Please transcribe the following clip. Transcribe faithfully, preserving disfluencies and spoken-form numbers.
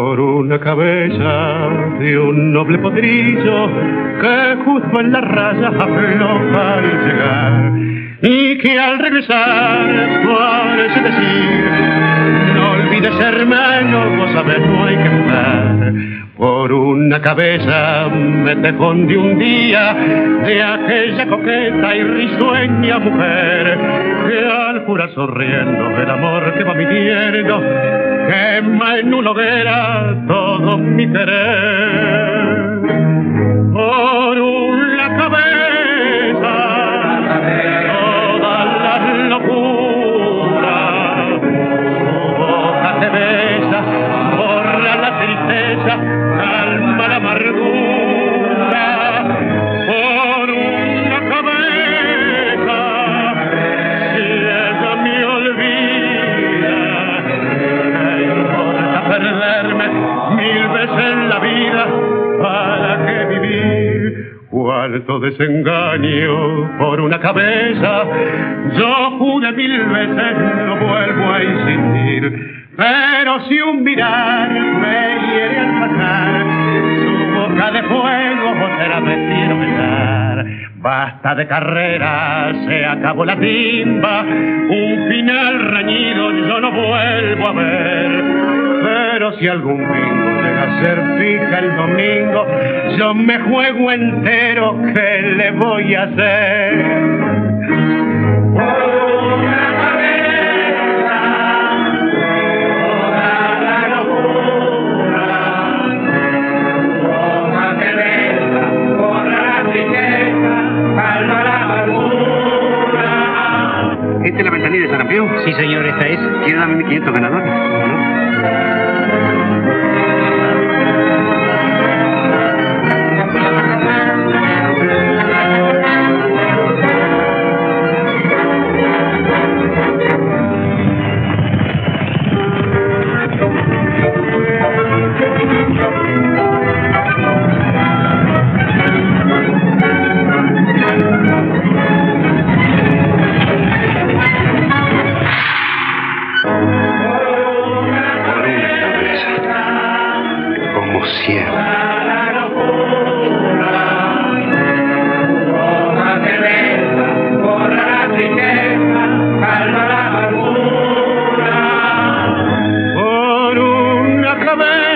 por una cabeza de un noble potrillo que justo en la raya afloja al llegar y que al regresar parece decir: no olvides, hermano, vos sabés, no hay que jugar. Por una cabeza me dejó de un día de aquella coqueta y risueña mujer que al jurar sonriendo el amor que va midiendo quema en una hoguera todo mi querer. Por una cabeza toda la locura, su boca te besa, borra la tristeza, calma la amargura. Por una cabeza, si ella me olvida, ¿qué importa perderme mil veces en la vida? ¿Para qué vivir? Cuánto desengaño por una cabeza, yo juré mil veces, no vuelvo a insistir. Pero si un mirar me hiere al pasar, su boca de fuego otra vez quiero besar. Basta de carrera, se acabó la timba, un final reñido yo no vuelvo a ver. Pero si algún bingo llega a ser pica el domingo, yo me juego entero, ¿qué le voy a hacer? ¿Esta es la ventanilla de Sarampión? Sí, señor, esta es. ¿Quiere darme mil quinientos ganadores? ¿No? Por una cabeza